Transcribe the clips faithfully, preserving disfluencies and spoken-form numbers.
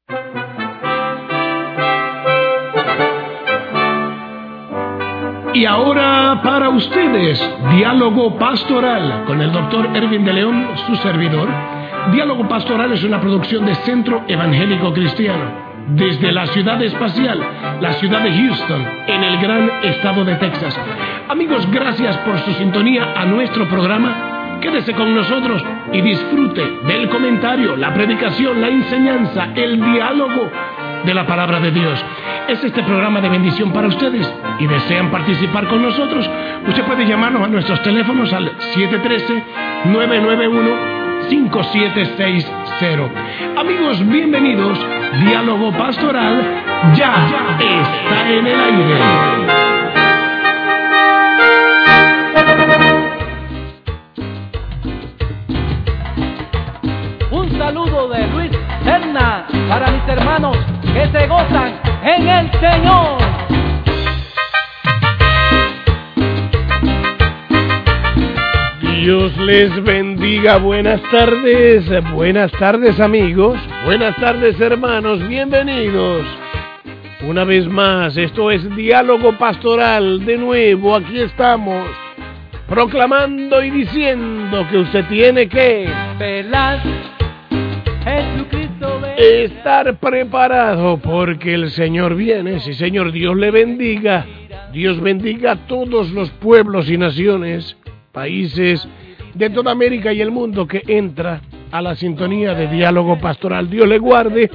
Y ahora para ustedes, Diálogo Pastoral, con el doctor Erwin de León, su servidor. Diálogo Pastoral es una producción de Centro Evangélico Cristiano, desde la ciudad espacial, la ciudad de Houston, en el gran estado de Texas. Amigos, gracias por su sintonía a nuestro programa. Quédese con nosotros y disfrute del comentario, la predicación, la enseñanza, el diálogo de la palabra de Dios. Es este programa de bendición para ustedes y desean participar con nosotros. Usted puede llamarnos a nuestros teléfonos al siete uno tres, nueve nueve uno, cinco siete seis cero. Amigos, bienvenidos. Diálogo Pastoral ya está en el aire. Un saludo de Luis Serna para mis hermanos que se gozan en el Señor. Dios les bendiga. Buenas tardes, buenas tardes amigos, buenas tardes hermanos, bienvenidos. Una vez más, esto es Diálogo Pastoral. De nuevo, aquí estamos, proclamando y diciendo que usted tiene que velar, Jesucristo ven. Estar preparado porque el Señor viene. Sí, Señor, Dios le bendiga. Dios bendiga a todos los pueblos y naciones, países de toda América y el mundo que entra a la sintonía de Diálogo Pastoral. Dios le guarde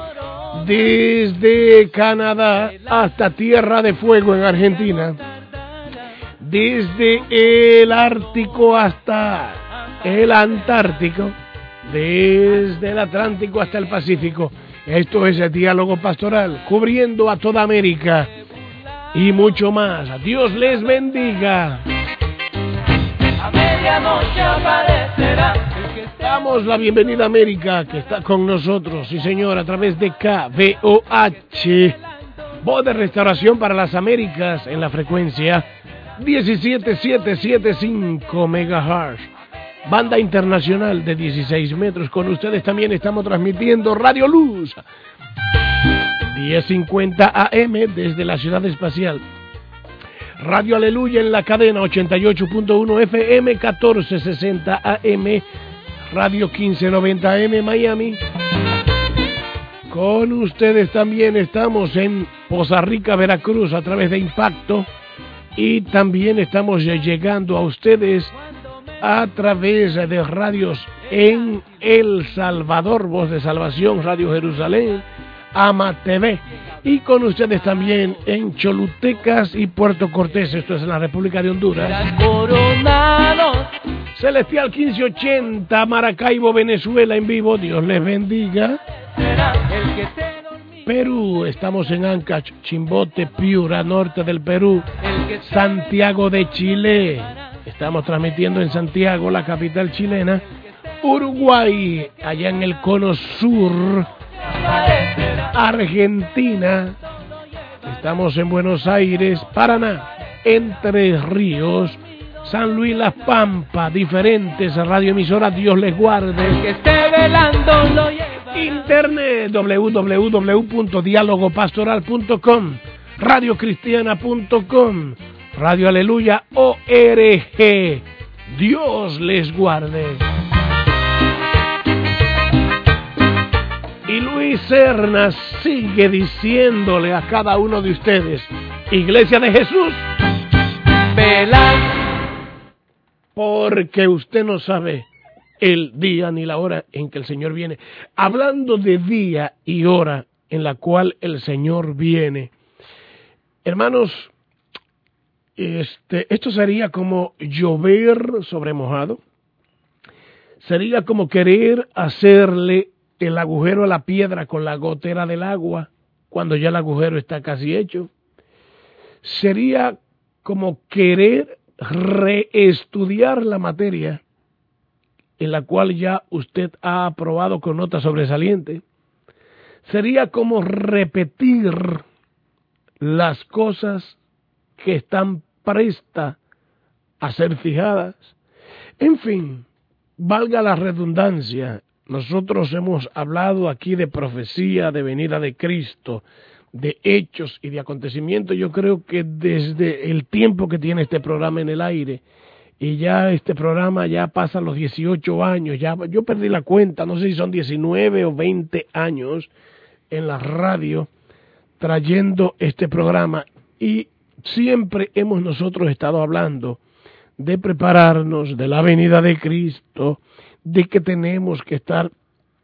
desde Canadá hasta Tierra de Fuego en Argentina, desde el Ártico hasta el Antártico, desde el Atlántico hasta el Pacífico. Esto es el Diálogo Pastoral, cubriendo a toda América y mucho más. Dios les bendiga. A medianoche aparecerá. Damos la bienvenida a América, que está con nosotros, sí señor, a través de K V O H, Voz de Restauración para las Américas, en la frecuencia diecisiete mil setecientos setenta y cinco megahertz. Banda internacional de dieciséis metros. Con ustedes también estamos transmitiendo Radio Luz diez cincuenta A M desde la ciudad espacial. Radio Aleluya en la cadena ochenta y ocho punto uno F M, catorce sesenta A M. Radio quince noventa A M Miami. Con ustedes también estamos en Poza Rica, Veracruz, a través de Impacto. Y también estamos llegando a ustedes a través de radios en El Salvador, Voz de Salvación, Radio Jerusalén, Ama T V, y con ustedes también en Cholutecas y Puerto Cortés, esto es en la República de Honduras. Coronado. Celestial quince ochenta, Maracaibo, Venezuela, en vivo, Dios les bendiga. Será el que te dormí. Perú, estamos en Ancash, Chimbote, Piura, norte del Perú. El que te Santiago de Chile, estamos transmitiendo en Santiago, la capital chilena. Uruguay, allá en el cono sur. aparecerá. Argentina, estamos en Buenos Aires. Paraná, Entre Ríos, San Luis, Las Pampas, diferentes radioemisoras, Dios les guarde. El que esté velando lo lleva. Internet, doble u doble u doble u punto diálogo pastoral punto com, radio cristiana punto com, Radio Aleluya O R G. Dios les guarde. Y Luis Serna sigue diciéndole a cada uno de ustedes, Iglesia de Jesús, Velar. porque usted no sabe el día ni la hora en que el Señor viene. Hablando de día y hora en la cual el Señor viene, hermanos, este, esto sería como llover sobre mojado, sería como querer hacerle el agujero a la piedra con la gotera del agua cuando ya el agujero está casi hecho. Sería como querer reestudiar la materia en la cual ya usted ha aprobado con nota sobresaliente. Sería como repetir las cosas que están prestas a ser fijadas. En fin, valga la redundancia, nosotros hemos hablado aquí de profecía, de venida de Cristo, de hechos y de acontecimientos. Yo creo que desde el tiempo que tiene este programa en el aire, y ya este programa ya pasa los dieciocho años, ya yo perdí la cuenta, no sé si son diecinueve o veinte años en la radio trayendo este programa, y siempre hemos nosotros estado hablando de prepararnos, de la venida de Cristo, de que tenemos que estar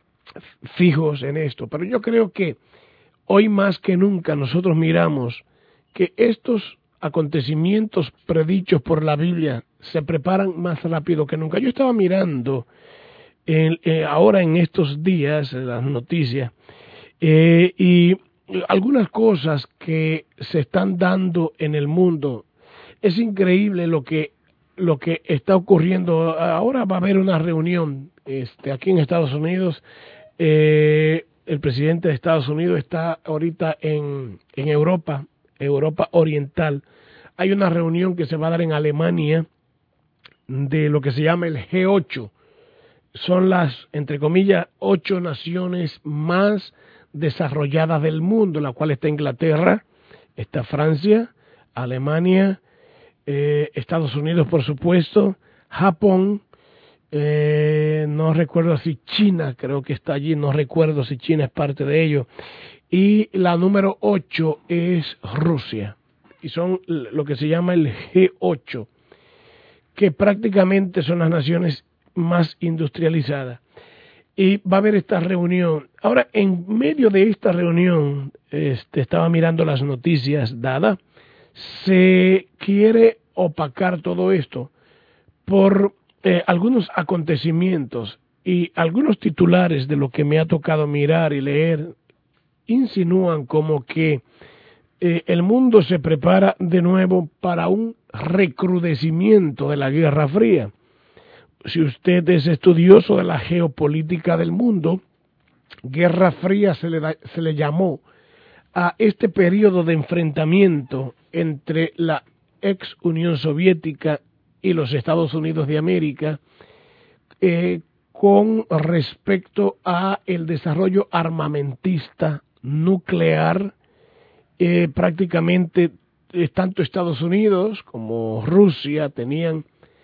fijos en esto. Pero yo creo que hoy más que nunca nosotros miramos que estos acontecimientos predichos por la Biblia se preparan más rápido que nunca. Yo estaba mirando en, eh, ahora en estos días las noticias eh, y algunas cosas que se están dando en el mundo. Es increíble lo que lo que está ocurriendo. Ahora va a haber una reunión este, aquí en Estados Unidos. Eh, el presidente de Estados Unidos está ahorita en, en Europa, Europa Oriental. Hay una reunión que se va a dar en Alemania de lo que se llama el G ocho. Son las, entre comillas, ocho naciones más desarrolladas del mundo, en la cual está Inglaterra, está Francia, Alemania, eh, Estados Unidos, por supuesto, Japón, eh, no recuerdo si China, creo que está allí, no recuerdo si China es parte de ello, y la número ocho es Rusia, y son lo que se llama el G ocho, que prácticamente son las naciones más industrializadas. Y va a haber esta reunión. Ahora, en medio de esta reunión, este, estaba mirando las noticias dadas, se quiere opacar todo esto por eh, algunos acontecimientos y algunos titulares de lo que me ha tocado mirar y leer insinúan como que eh, el mundo se prepara de nuevo para un recrudecimiento de la Guerra Fría. Si usted es estudioso de la geopolítica del mundo, Guerra Fría se le, da, se le llamó a este periodo de enfrentamiento entre la ex Unión Soviética y los Estados Unidos de América eh, con respecto a el desarrollo armamentista nuclear. Eh, prácticamente eh, tanto Estados Unidos como Rusia tenían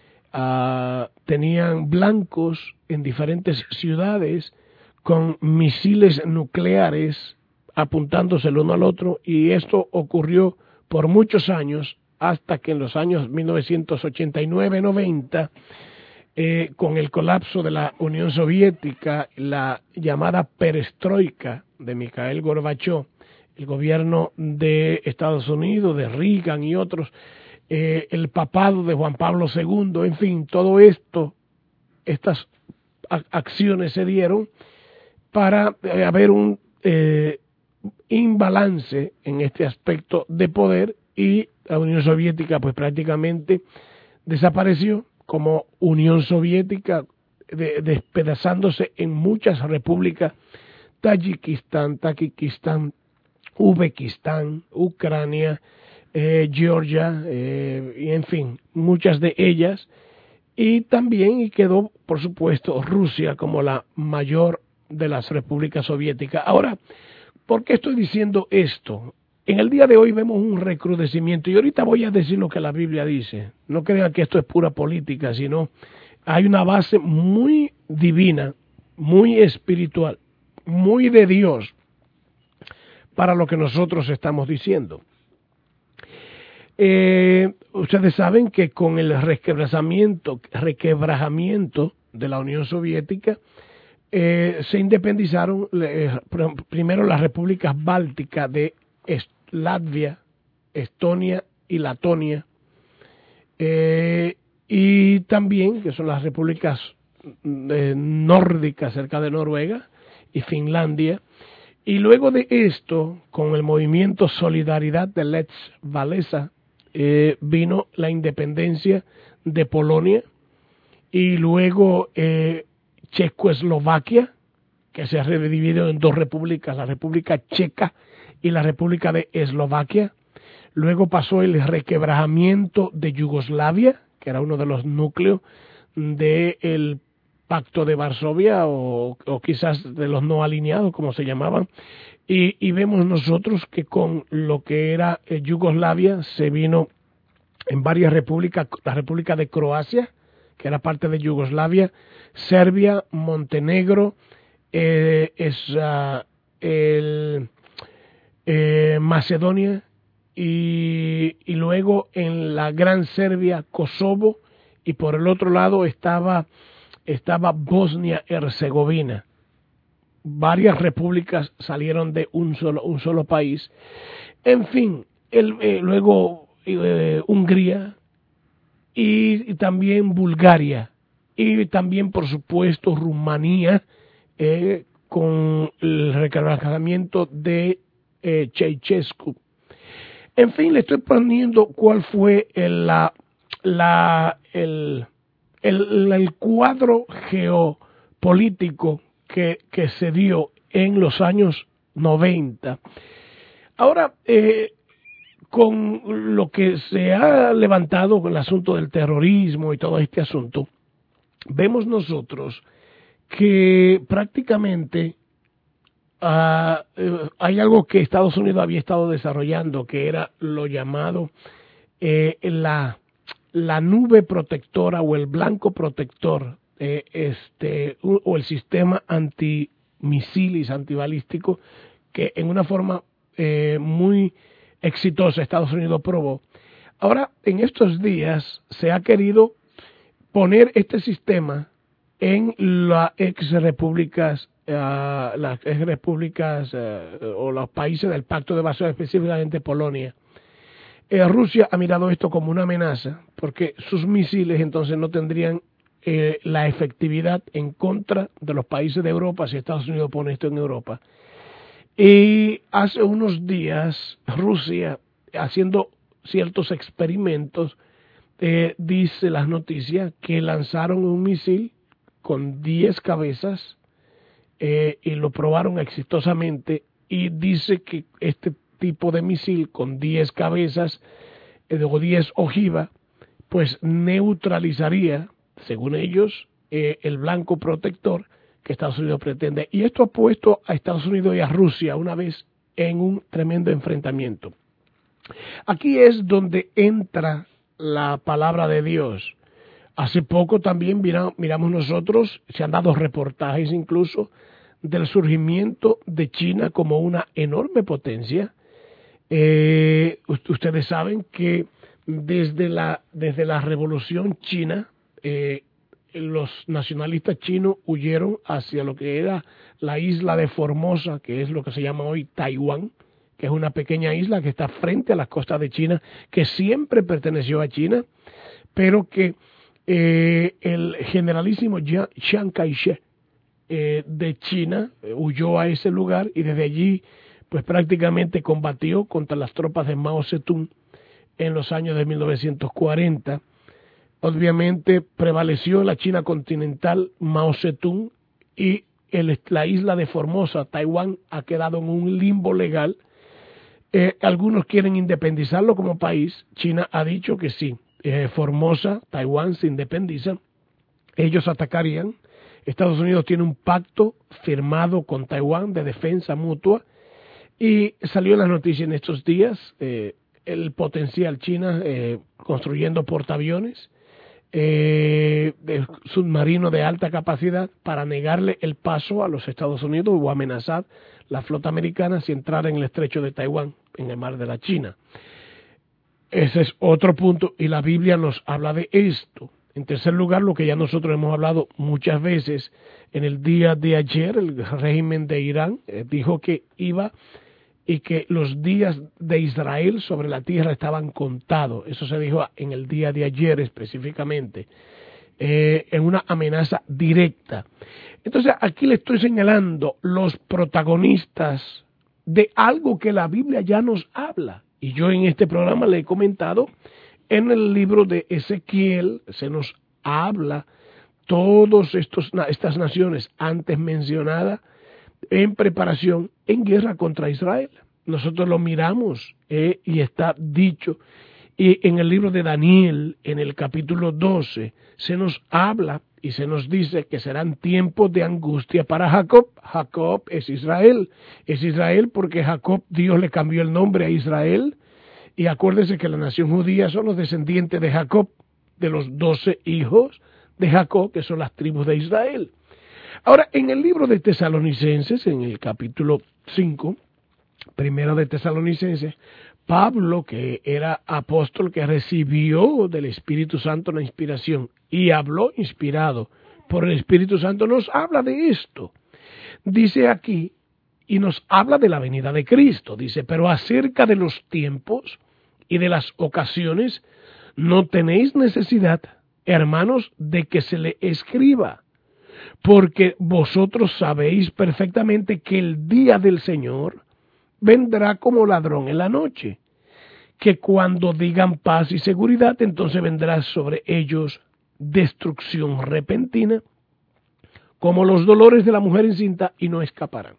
Uh, tenían blancos en diferentes ciudades con misiles nucleares apuntándose el uno al otro, y esto ocurrió por muchos años hasta que en los años mil novecientos ochenta y nueve noventa eh, con el colapso de la Unión Soviética, la llamada perestroika de Mikhail Gorbachev, el gobierno de Estados Unidos, de Reagan y otros, Eh, el papado de Juan Pablo segundo, en fin, todo esto, estas acciones se dieron para eh, haber un eh, imbalance en este aspecto de poder, y la Unión Soviética pues prácticamente desapareció como Unión Soviética, de, despedazándose en muchas repúblicas, Tayikistán, Tajikistán, Uzbekistán, Ucrania, Eh, Georgia, eh, y en fin, muchas de ellas, y también y quedó, por supuesto, Rusia como la mayor de las repúblicas soviéticas. Ahora, ¿por qué estoy diciendo esto? En el día de hoy vemos un recrudecimiento, y ahorita voy a decir lo que la Biblia dice. No crean que esto es pura política, sino hay una base muy divina, muy espiritual, muy de Dios para lo que nosotros estamos diciendo. Eh, ustedes saben que con el resquebrajamiento, requebrajamiento de la Unión Soviética eh, se independizaron eh, primero las repúblicas bálticas de Est Latvia, Estonia y Letonia, eh, y también que son las repúblicas eh, nórdicas cerca de Noruega y Finlandia. Y luego de esto, con el movimiento Solidaridad de Lech Walesa, Eh, vino la independencia de Polonia, y luego eh, Checoslovaquia, que se ha redividido en dos repúblicas, la República Checa y la República de Eslovaquia. Luego pasó el requebrajamiento de Yugoslavia, que era uno de los núcleos del Pacto de Varsovia o, o quizás de los no alineados, como se llamaban, y, y vemos nosotros que con lo que era eh, Yugoslavia se vino en varias repúblicas, la República de Croacia, que era parte de Yugoslavia, Serbia, Montenegro, eh, es, uh, el, eh, Macedonia, y, y luego en la Gran Serbia, Kosovo, y por el otro lado estaba, estaba Bosnia-Herzegovina. Varias repúblicas salieron de un solo, un solo país. En fin, el, eh, luego eh, Hungría y, y también Bulgaria y también, por supuesto, Rumanía, eh, con el recargamiento de eh, Ceausescu. En fin, le estoy poniendo cuál fue el, la, la, el, el, el cuadro geopolítico que, que se dio en los años noventa. Ahora, eh, con lo que se ha levantado con el asunto del terrorismo y todo este asunto, vemos nosotros que prácticamente uh, eh, hay algo que Estados Unidos había estado desarrollando, que era lo llamado eh, la, la nube protectora o el blanco protector, eh, este, o el sistema antimisiles, antibalístico, que en una forma eh, muy exitosa Estados Unidos probó. Ahora, en estos días se ha querido poner este sistema en las ex repúblicas, uh, las ex repúblicas uh, o los países del Pacto de Varsovia, específicamente Polonia. Eh, Rusia ha mirado esto como una amenaza, porque sus misiles entonces no tendrían eh, la efectividad en contra de los países de Europa si Estados Unidos pone esto en Europa. Y hace unos días Rusia, haciendo ciertos experimentos, eh, dice las noticias que lanzaron un misil con diez cabezas eh, y lo probaron exitosamente, y dice que este tipo de misil con diez cabezas eh, o diez ojivas pues neutralizaría, según ellos, eh, el blanco protector que Estados Unidos pretende. Y esto ha puesto a Estados Unidos y a Rusia una vez en un tremendo enfrentamiento. Aquí es donde entra la palabra de Dios. Hace poco también mira, miramos nosotros, se han dado reportajes incluso del surgimiento de China como una enorme potencia. Eh, ustedes saben que desde la, desde la Revolución China, eh, los nacionalistas chinos huyeron hacia lo que era la isla de Formosa, que es lo que se llama hoy Taiwán, que es una pequeña isla que está frente a las costas de China, que siempre perteneció a China, pero que eh, el generalísimo Chiang Kai-shek eh, de China eh, huyó a ese lugar y desde allí pues prácticamente combatió contra las tropas de Mao Zedong en los años de mil novecientos cuarenta. Obviamente prevaleció en la China continental Mao Zedong y el, la isla de Formosa, Taiwán, ha quedado en un limbo legal. Eh, algunos quieren independizarlo como país. China ha dicho que sí. Eh, Formosa, Taiwán se independiza. Ellos atacarían. Estados Unidos tiene un pacto firmado con Taiwán de defensa mutua y salió en las noticias en estos días eh, el potencial China eh, construyendo portaaviones, eh, de submarino de alta capacidad para negarle el paso a los Estados Unidos o amenazar la flota americana si entrara en el estrecho de Taiwán, en el mar de la China. Ese es otro punto y la Biblia nos habla de esto. En tercer lugar, lo que ya nosotros hemos hablado muchas veces, en el día de ayer el régimen de Irán eh, dijo que iba y que los días de Israel sobre la tierra estaban contados. Eso se dijo en el día de ayer específicamente, eh, en una amenaza directa. Entonces aquí le estoy señalando los protagonistas de algo que la Biblia ya nos habla. Y yo en este programa le he comentado, en el libro de Ezequiel se nos habla todas estas naciones antes mencionadas en preparación, en guerra contra Israel. Nosotros lo miramos eh, y está dicho. Y en el libro de Daniel, en el capítulo doce, se nos habla y se nos dice que serán tiempos de angustia para Jacob. Jacob es Israel, es Israel porque Jacob, Dios le cambió el nombre a Israel, y acuérdese que la nación judía son los descendientes de Jacob, de los doce hijos de Jacob, que son las tribus de Israel. Ahora, en el libro de Tesalonicenses, en el capítulo cinco, primero de Tesalonicenses, Pablo, que era apóstol, que recibió del Espíritu Santo la inspiración y habló inspirado por el Espíritu Santo, nos habla de esto. Dice aquí, y nos habla de la venida de Cristo, dice, pero acerca de los tiempos y de las ocasiones, no tenéis necesidad, hermanos, de que se le escriba, porque vosotros sabéis perfectamente que el día del Señor vendrá como ladrón en la noche, que cuando digan paz y seguridad, entonces vendrá sobre ellos destrucción repentina, como los dolores de la mujer encinta, y no escaparán.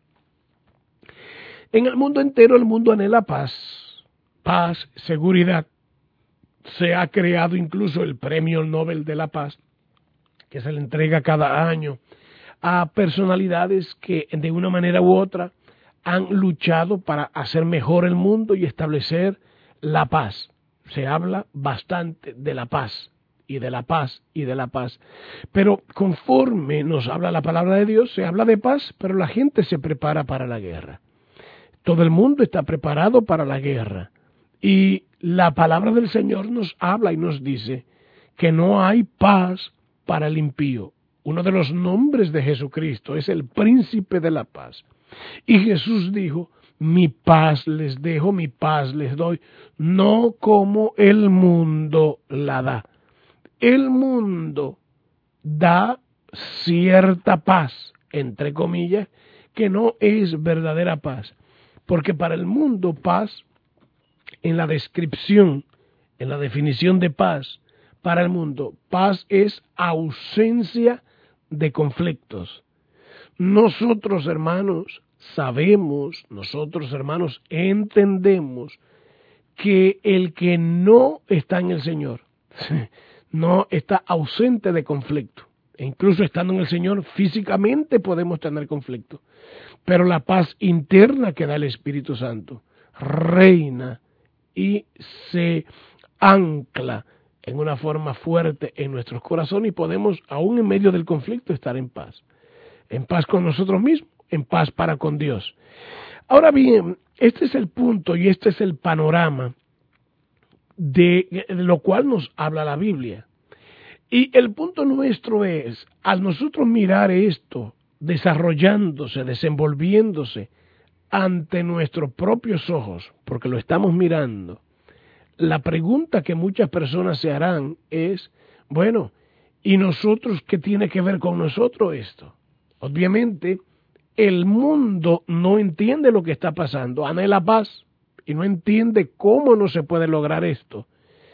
En el mundo entero, el mundo anhela paz, paz, seguridad. Se ha creado incluso el Premio Nobel de la Paz, que se le entrega cada año a personalidades que de una manera u otra han luchado para hacer mejor el mundo y establecer la paz. Se habla bastante de la paz, y de la paz, y de la paz. Pero conforme nos habla la palabra de Dios, se habla de paz, pero la gente se prepara para la guerra. Todo el mundo está preparado para la guerra. Y la palabra del Señor nos habla y nos dice que no hay paz para el impío. Uno de los nombres de Jesucristo es el príncipe de la paz. Y Jesús dijo, mi paz les dejo, mi paz les doy, no como el mundo la da. El mundo da cierta paz, entre comillas, que no es verdadera paz. Porque para el mundo paz, en la descripción, en la definición de paz, para el mundo, paz es ausencia de conflictos. Nosotros, hermanos, sabemos, nosotros, hermanos, entendemos que el que no está en el Señor, no está ausente de conflicto. E incluso estando en el Señor, físicamente podemos tener conflicto. Pero la paz interna que da el Espíritu Santo reina y se ancla en una forma fuerte en nuestros corazones, y podemos, aún en medio del conflicto, estar en paz. En paz con nosotros mismos, en paz para con Dios. Ahora bien, este es el punto y este es el panorama de lo cual nos habla la Biblia. Y el punto nuestro es, al nosotros mirar esto desarrollándose, desenvolviéndose ante nuestros propios ojos, porque lo estamos mirando, la pregunta que muchas personas se harán es, bueno, ¿y nosotros qué tiene que ver con nosotros esto? Obviamente, el mundo no entiende lo que está pasando, anhela paz y no entiende cómo no se puede lograr esto.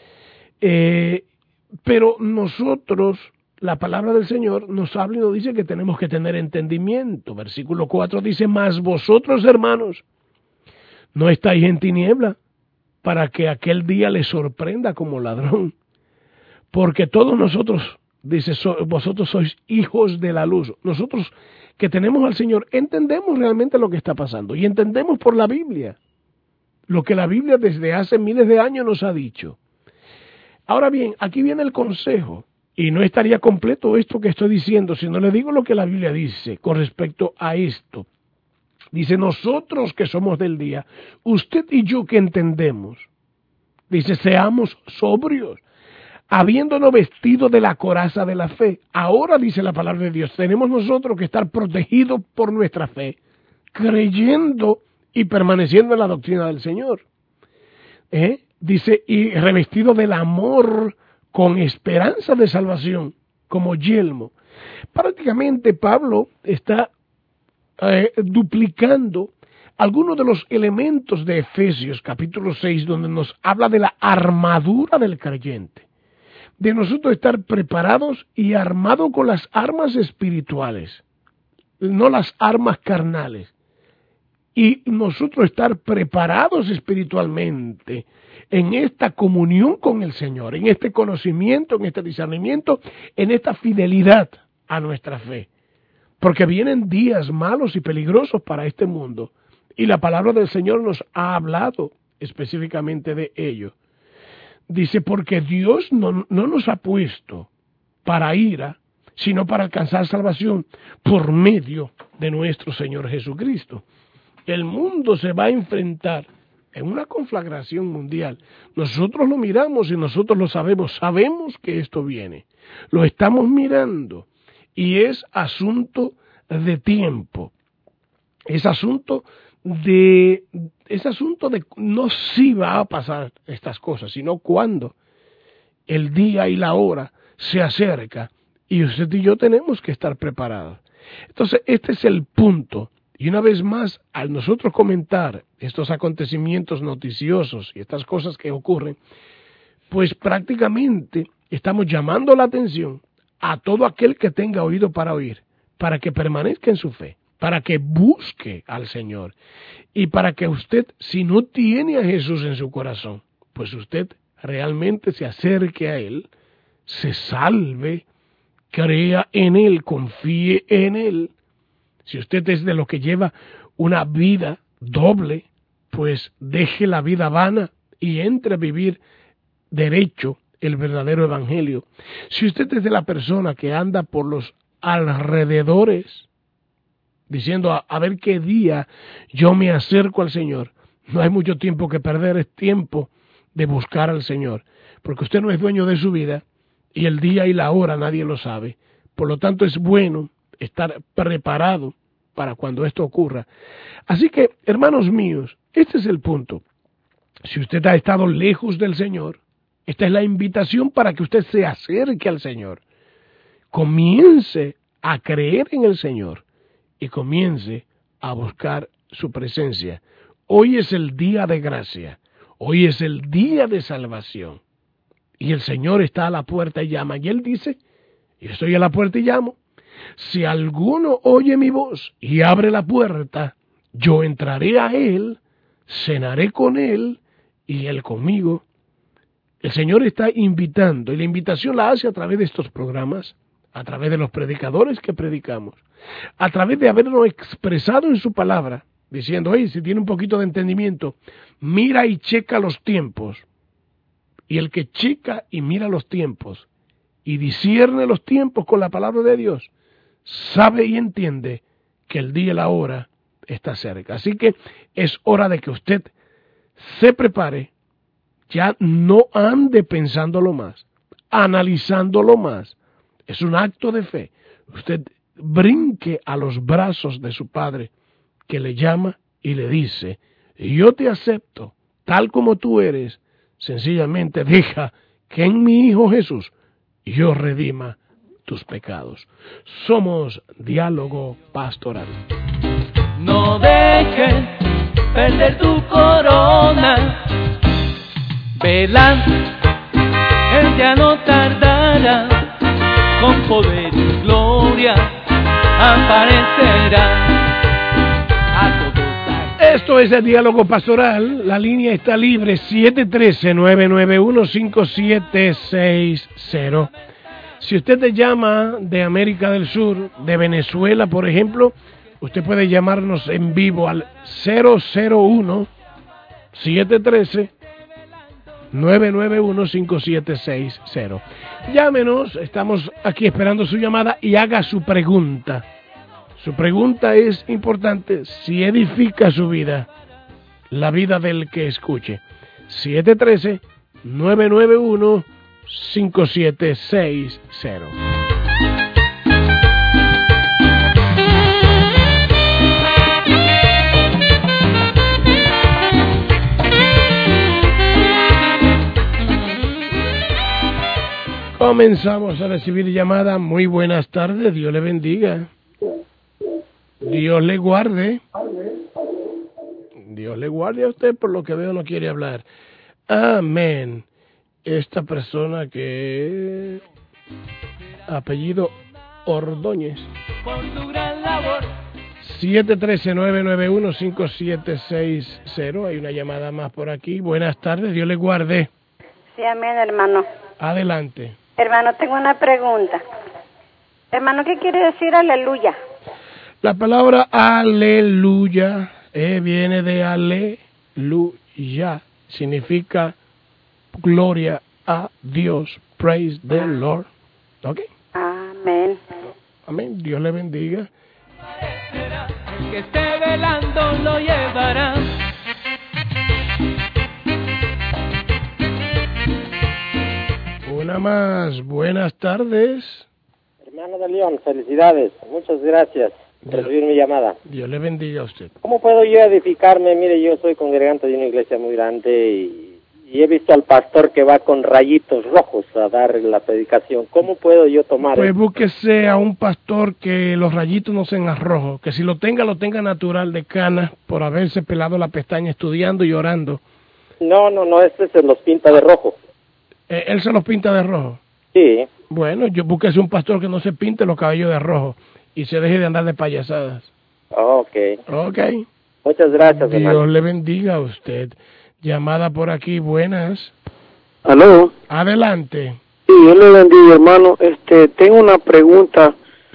Eh, pero nosotros, la palabra del Señor nos habla y nos dice que tenemos que tener entendimiento. Versículo cuatro dice, mas vosotros, hermanos, no estáis en tiniebla, para que aquel día les sorprenda como ladrón. Porque todos nosotros, dice, so, vosotros sois hijos de la luz. Nosotros que tenemos al Señor, entendemos realmente lo que está pasando. Y entendemos por la Biblia, lo que la Biblia desde hace miles de años nos ha dicho. Ahora bien, aquí viene el consejo. Y no estaría completo esto que estoy diciendo si no le digo lo que la Biblia dice con respecto a esto. Dice, nosotros que somos del día, usted y yo que entendemos, dice, seamos sobrios, habiéndonos vestido de la coraza de la fe. Ahora, dice la palabra de Dios, tenemos nosotros que estar protegidos por nuestra fe, creyendo y permaneciendo en la doctrina del Señor. ¿Eh? Dice, y revestido del amor con esperanza de salvación, como yelmo. Prácticamente Pablo está Eh, duplicando algunos de los elementos de Efesios capítulo seis, donde nos habla de la armadura del creyente, de nosotros estar preparados y armados con las armas espirituales, no las armas carnales, y nosotros estar preparados espiritualmente en esta comunión con el Señor, en este conocimiento, en este discernimiento, en esta fidelidad a nuestra fe. Porque vienen días malos y peligrosos para este mundo. Y la palabra del Señor nos ha hablado específicamente de ello. Dice, porque Dios no, no nos ha puesto para ira, sino para alcanzar salvación por medio de nuestro Señor Jesucristo. El mundo se va a enfrentar en una conflagración mundial. Nosotros lo miramos y nosotros lo sabemos. Sabemos que esto viene. Lo estamos mirando y es asunto de tiempo. Es asunto de, es asunto de no si va a pasar estas cosas, sino cuando el día y la hora se acerca y usted y yo tenemos que estar preparados. Entonces, este es el punto. Y una vez más, al nosotros comentar estos acontecimientos noticiosos y estas cosas que ocurren, pues prácticamente estamos llamando la atención a todo aquel que tenga oído para oír, para que permanezca en su fe, para que busque al Señor y para que usted, si no tiene a Jesús en su corazón, pues usted realmente se acerque a Él, se salve, crea en Él, confíe en Él. Si usted es de los que lleva una vida doble, pues deje la vida vana y entre a vivir derecho el verdadero evangelio. Si usted es de la persona que anda por los alrededores, diciendo a, a ver qué día yo me acerco al Señor, no hay mucho tiempo que perder, es tiempo de buscar al Señor, porque usted no es dueño de su vida y el día y la hora nadie lo sabe. Por lo tanto, es bueno estar preparado para cuando esto ocurra. Así que, hermanos míos, este es el punto. Si usted ha estado lejos del Señor, esta es la invitación para que usted se acerque al Señor. Comience a creer en el Señor y comience a buscar su presencia. Hoy es el día de gracia. Hoy es el día de salvación. Y el Señor está a la puerta y llama. Y Él dice, yo estoy a la puerta y llamo. Si alguno oye mi voz y abre la puerta, yo entraré a Él, cenaré con Él y Él conmigo. El Señor está invitando, y la invitación la hace a través de estos programas, a través de los predicadores que predicamos, a través de habernos expresado en su palabra, diciendo, oye, si tiene un poquito de entendimiento, mira y checa los tiempos. Y el que checa y mira los tiempos, y discierne los tiempos con la palabra de Dios, sabe y entiende que el día y la hora está cerca. Así que es hora de que usted se prepare, ya no ande pensándolo más, analizándolo más. Es un acto de fe. Usted brinque a los brazos de su Padre, que le llama y le dice, yo te acepto tal como tú eres, sencillamente deja que en mi Hijo Jesús yo redima tus pecados. Somos Diálogo Pastoral. No dejes perder tu corona, vela, Él ya no tardará, con poder y gloria aparecerá a todos. Esto es el Diálogo Pastoral, la línea está libre, siete uno tres, nueve nueve uno, cinco siete seis cero. Si usted te llama de América del Sur, de Venezuela, por ejemplo, usted puede llamarnos en vivo al cero cero uno, siete uno tres, nueve nueve uno, cinco siete seis cero. Llámenos, estamos aquí esperando su llamada y haga su pregunta. Su pregunta es importante, si edifica su vida, la vida del que escuche. siete uno tres, nueve nueve uno, cinco siete seis cero. Comenzamos a recibir llamada. Muy buenas tardes, Dios le bendiga. Dios le guarde. Dios le guarde a usted, por lo que veo no quiere hablar. Amén. Esta persona que apellido Ordóñez. siete uno tres, nueve nueve uno, cinco siete seis cero. Hay una llamada más por aquí. Buenas tardes, Dios le guarde. Sí, amén, hermano. Adelante. Hermano, tengo una pregunta. Hermano, ¿qué quiere decir aleluya? La palabra aleluya eh, viene de aleluya, significa gloria a Dios, praise the Lord. ¿Ok? Amén. Amén, Dios le bendiga. El que esté velando lo llevará. Una más, buenas tardes. Hermano de León, felicidades. Muchas gracias por Dios, recibir mi llamada. Dios le bendiga a usted. ¿Cómo puedo yo edificarme? Mire, yo soy congregante de una iglesia muy grande y, y he visto al pastor que va con rayitos rojos a dar la predicación. ¿Cómo puedo yo tomar Pues eso? búsquese a un pastor que los rayitos no sean a rojo, que si lo tenga, lo tenga natural de canas por haberse pelado la pestaña estudiando y orando. No, no, no, este se los pinta de rojo. Eh, él se los pinta de rojo. Sí. Bueno, yo búsquese un pastor que no se pinte los cabellos de rojo y se deje de andar de payasadas. Ok. Ok. Muchas gracias, Dios hermano. le bendiga a usted. Llamada por aquí, buenas. Aló. Adelante. Sí, Dios le bendiga, hermano. Este, tengo una pregunta.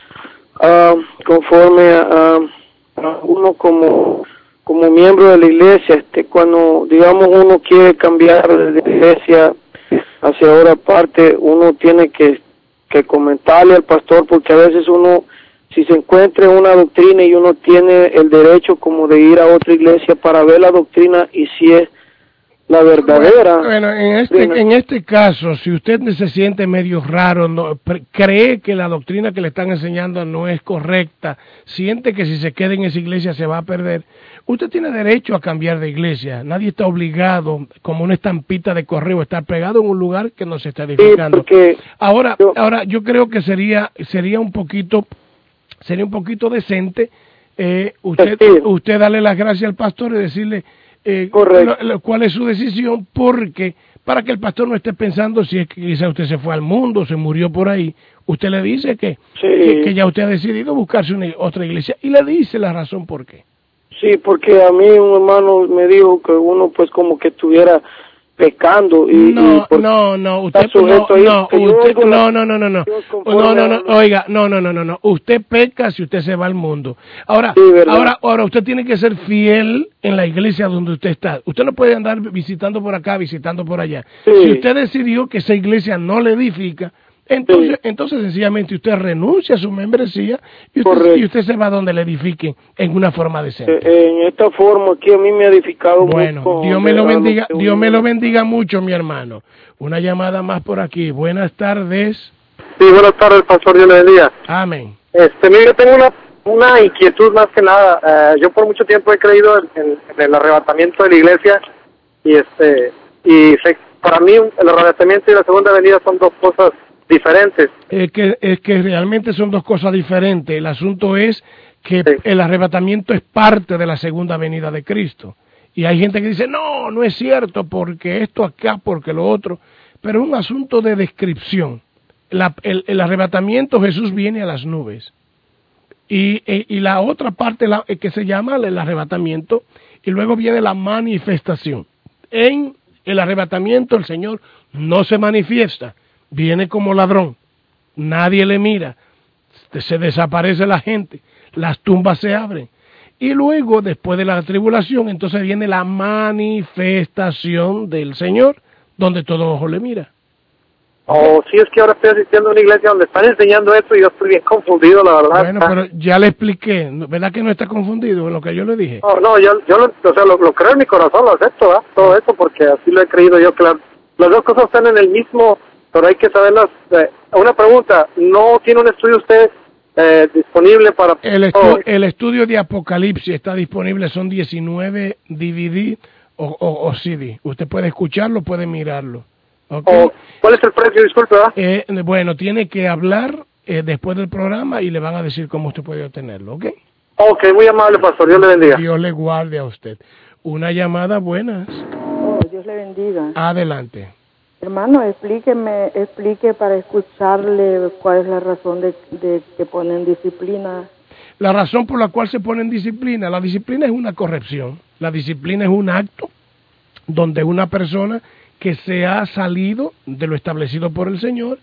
Uh, conforme a, a uno como como miembro de la iglesia, este, cuando digamos uno quiere cambiar de iglesia hacia otra parte, uno tiene que que comentarle al pastor, porque a veces uno, si se encuentra en una doctrina y uno tiene el derecho como de ir a otra iglesia para ver la doctrina y si es la verdadera. Bueno, bueno, en este en este caso, si usted se siente medio raro, no, cree que la doctrina que le están enseñando no es correcta, siente que si se queda en esa iglesia se va a perder, usted tiene derecho a cambiar de iglesia. Nadie está obligado, como una estampita de correo, a estar pegado en un lugar que no se está edificando. Sí, porque ahora, yo... ahora yo creo que sería sería un poquito sería un poquito decente eh, usted sí. usted darle las gracias al pastor y decirle Eh, Correcto. lo, lo, cuál es su decisión, porque para que el pastor no esté pensando si es que quizá usted se fue al mundo, se murió por ahí, usted le dice que, Sí. que, que ya usted ha decidido buscarse una, otra iglesia y le dice la razón por qué. Sí, porque a mí un hermano me dijo que uno pues como que estuviera pecando y No, y por- no, no, usted está sujeto no, ahí, no, que yo usted, oigo la- no, no, no, no, no, Dios conforme no, no, no, a- oiga, no, no, no, no, no, usted peca si usted se va al mundo. Ahora, Sí, ¿verdad? ahora, ahora usted tiene que ser fiel en la iglesia donde usted está. Usted no puede andar visitando por acá, visitando por allá. Sí. Si usted decidió que esa iglesia no le edifica, entonces, Sí. entonces sencillamente usted renuncia a su membresía y usted, Correcto. y usted se va donde le edifiquen en una forma decente. eh, en esta forma aquí a mí me ha edificado Bueno, mucho. Dios me lo de- a bendiga, que Dios uno- me lo bendiga mucho, mi hermano. Una llamada más por aquí. Buenas tardes. Sí, buenas tardes, pastor, Dios le bendiga. Amén. Este, mire, yo tengo una, una inquietud más que nada. Eh, yo por mucho tiempo he creído en, en- en el arrebatamiento de la iglesia y este y sé- para mí el arrebatamiento y la segunda venida son dos cosas diferentes. Es que, es que realmente son dos cosas diferentes. El asunto es que Sí. el arrebatamiento es parte de la segunda venida de Cristo. Y hay gente que dice, no, no es cierto, porque esto acá, porque lo otro. Pero es un asunto de descripción. La- el, el arrebatamiento, Jesús viene a las nubes. Y, y, y la otra parte la, que se llama el arrebatamiento, y luego viene la manifestación. En el arrebatamiento el Señor no se manifiesta, viene como ladrón, nadie le mira, se desaparece la gente, las tumbas se abren. Y luego, después de la tribulación, entonces viene la manifestación del Señor, donde todo ojo le mira. O si es que ahora estoy asistiendo a una iglesia donde están enseñando esto y yo estoy bien confundido, la verdad. Bueno, pero ya le expliqué, ¿verdad que no está confundido en lo que yo le dije? No, no, yo, yo lo, o sea, lo, lo creo en mi corazón, lo acepto, ¿verdad? Todo eso, porque así lo he creído yo, que la- las dos cosas están en el mismo, pero hay que saberlas. Eh, una pregunta, ¿no tiene un estudio usted eh, disponible para... El, estu oh, el estudio de Apocalipsis está disponible, son diecinueve D V D o, o, o C D. Usted puede escucharlo, puede mirarlo. ¿Okay? oh, ¿cuál es el precio? Disculpe, ¿verdad? Eh, bueno, tiene que hablar eh, después del programa y le van a decir cómo usted puede obtenerlo, ¿ok? Ok, muy amable, pastor, Dios le bendiga. Dios le guarde a usted. Una llamada, buenas. Oh, Dios le bendiga. Adelante. Hermano, explíqueme, explique para escucharle cuál es la razón de, de que ponen disciplina. La razón por la cual se pone en disciplina, la disciplina es una corrección. La disciplina es un acto donde una persona que se ha salido de lo establecido por el Señor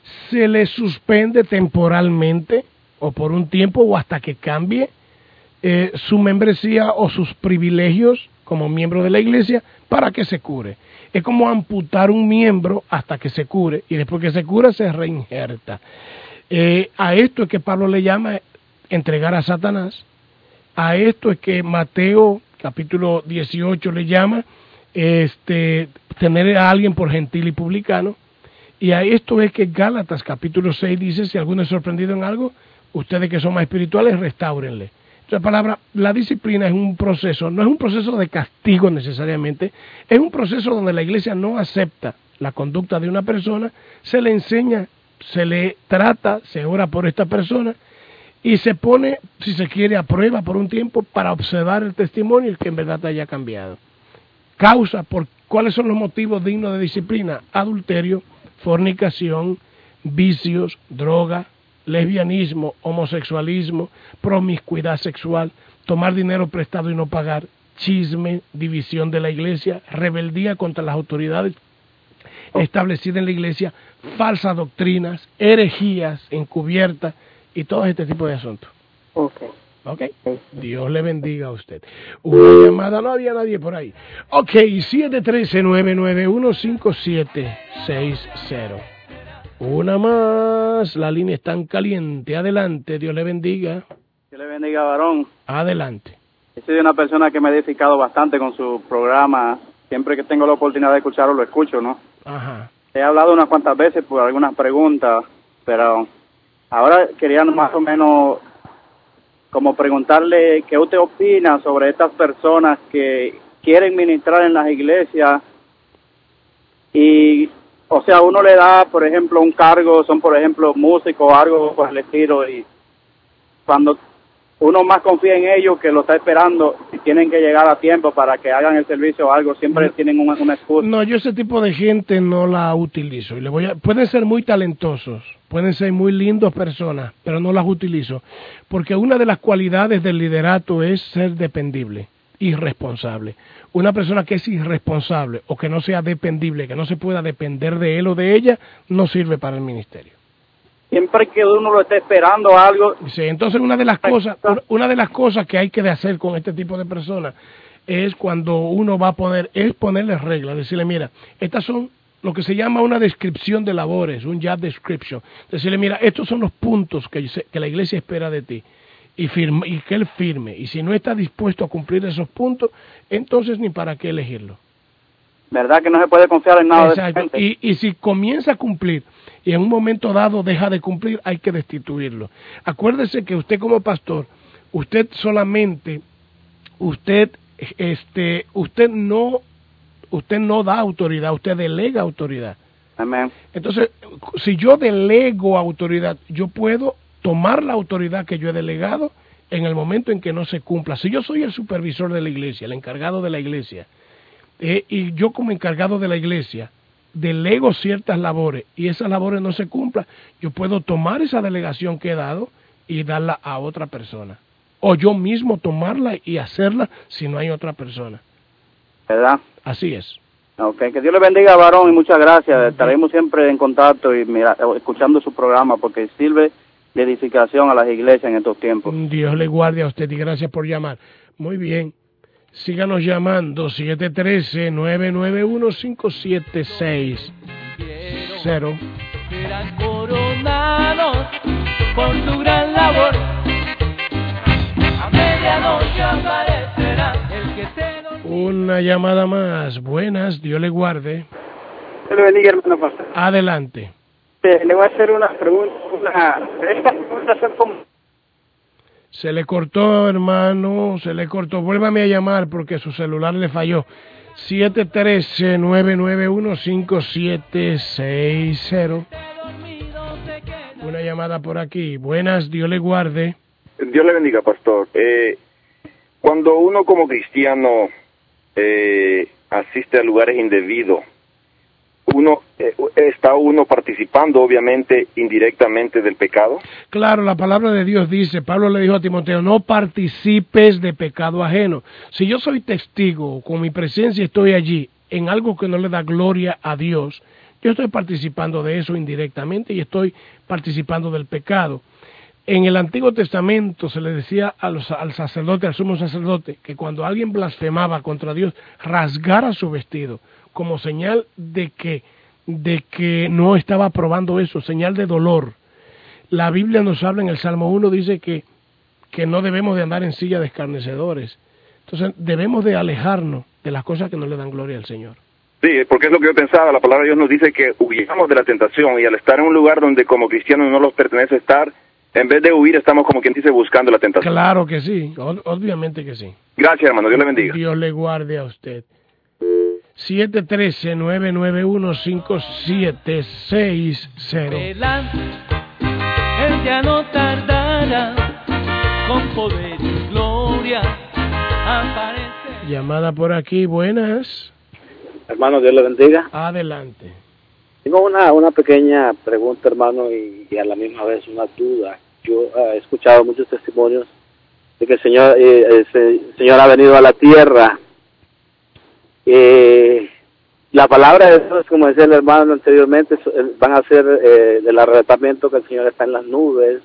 se le suspende temporalmente o por un tiempo o hasta que cambie eh, su membresía o sus privilegios como miembro de la iglesia para que se cure. Es como amputar un miembro hasta que se cure y después que se cura se reinjerta. Eh, a esto es que Pablo le llama entregar a Satanás. A esto es que Mateo capítulo dieciocho le llama este, tener a alguien por gentil y publicano. Y a esto es que Gálatas capítulo seis dice, si alguno es sorprendido en algo, ustedes que son más espirituales, restáurenle. Entonces, palabra, la disciplina es un proceso, no es un proceso de castigo necesariamente, es un proceso donde la iglesia no acepta la conducta de una persona, se le enseña, se le trata, se ora por esta persona y se pone, si se quiere, a prueba por un tiempo para observar el testimonio y que en verdad haya cambiado. Causa, por ¿cuáles son los motivos dignos de disciplina? Adulterio, fornicación, vicios, droga, lesbianismo, homosexualismo, promiscuidad sexual, tomar dinero prestado y no pagar, chisme, división de la iglesia, rebeldía contra las autoridades establecidas en la iglesia, falsas doctrinas, herejías encubiertas y todo este tipo de asuntos. Okay. ¿Ok? Dios le bendiga a usted. Una llamada, no había nadie por ahí. Ok, siete uno tres, nueve nueve uno, cinco siete seis cero. Una más, la línea es tan caliente. Adelante, Dios le bendiga. Dios le bendiga, varón. Adelante. Yo soy una persona que me he edificado bastante con su programa. Siempre que tengo la oportunidad de escucharlo, lo escucho, ¿no? Ajá. He hablado unas cuantas veces por algunas preguntas, pero ahora quería más o menos como preguntarle qué usted opina sobre estas personas que quieren ministrar en las iglesias y, o sea, uno le da, por ejemplo, un cargo, son, por ejemplo, músicos o algo por el estilo, y cuando uno más confía en ellos que lo está esperando y tienen que llegar a tiempo para que hagan el servicio o algo, siempre no, tienen una, una excusa. No, yo ese tipo de gente no la utilizo. Y le voy a, pueden ser muy talentosos, pueden ser muy lindos personas, pero no las utilizo. Porque una de las cualidades del liderato es ser dependible, irresponsable. Una persona que es irresponsable o que no sea dependible, que no se pueda depender de él o de ella, no sirve para el ministerio. Siempre que uno lo esté esperando algo. Sí, entonces una de las cosas, una de las cosas que hay que hacer con este tipo de personas es cuando uno va a poner, es ponerle reglas, decirle, mira, estas son lo que se llama una descripción de labores, un job description. Decirle, mira, estos son los puntos que, que la iglesia espera de ti y, firma, y que él firme. Y si no está dispuesto a cumplir esos puntos, entonces ni para qué elegirlo. ¿Verdad que no se puede confiar en nada? Exacto. De y, y si comienza a cumplir y en un momento dado deja de cumplir, hay que destituirlo. Acuérdese que usted como pastor, usted solamente, usted, este, usted no, usted no da autoridad, usted delega autoridad. Amén. Entonces, si yo delego autoridad, yo puedo tomar la autoridad que yo he delegado en el momento en que no se cumpla. Si yo soy el supervisor de la iglesia, el encargado de la iglesia, eh, y yo como encargado de la iglesia delego ciertas labores y esas labores no se cumplan, yo puedo tomar esa delegación que he dado y darla a otra persona. O yo mismo tomarla y hacerla si no hay otra persona. ¿Verdad? Así es. Ok, que Dios le bendiga, varón, y muchas gracias. Estaremos siempre en contacto y mira, escuchando su programa porque sirve de edificación a las iglesias en estos tiempos. Dios le guarde a usted y gracias por llamar. Muy bien. Síganos llamando siete uno tres, nueve nueve uno, cinco siete seis cero. Serán coronados por su gran labor. A medianoche aparecerá el que te dormía. Una llamada más. Buenas, Dios le guarde. Dios le bendiga, hermano pastor. Adelante. Eh, le voy a hacer una pregunta. Una... Estas preguntas son como... Se le cortó, hermano, se le cortó. Vuélvame a llamar porque su celular le falló. siete uno tres, nueve nueve uno, cinco siete seis cero. Una llamada por aquí. Buenas, Dios le guarde. Dios le bendiga, pastor. Eh, cuando uno como cristiano eh, asiste a lugares indebidos, uno eh, está uno participando obviamente indirectamente del pecado. Claro, la palabra de Dios dice, Pablo le dijo a Timoteo, no participes de pecado ajeno. Si yo soy testigo, con mi presencia estoy allí, en algo que no le da gloria a Dios, yo estoy participando de eso indirectamente y estoy participando del pecado. En el Antiguo Testamento se le decía a los, al sacerdote, al sumo sacerdote, que cuando alguien blasfemaba contra Dios, rasgara su vestido, como señal de que, de que no estaba aprobando eso, señal de dolor. La Biblia nos habla en el Salmo uno, dice que, que no debemos de andar en silla de escarnecedores. Entonces debemos de alejarnos de las cosas que no le dan gloria al Señor. Sí, porque es lo que yo pensaba, la palabra de Dios nos dice que huyamos de la tentación, y al estar en un lugar donde como cristianos no nos pertenece estar, en vez de huir estamos como quien dice buscando la tentación. Claro que sí, obviamente que sí. Gracias, hermano, Dios le bendiga. Dios le guarde a usted. siete uno tres, nueve nueve uno, cinco siete seis cero. Él ya no tardará, con poder y gloria aparecer. Llamada por aquí, buenas. Hermano, Dios le bendiga. Adelante. Tengo una, una pequeña pregunta, hermano, y, y a la misma vez una duda. Yo uh, he escuchado muchos testimonios de que el Señor, eh, el Señor ha venido a la tierra. Eh, la palabra de Dios, como decía el hermano anteriormente, van a ser eh, del arrebatamiento, que el Señor está en las nubes.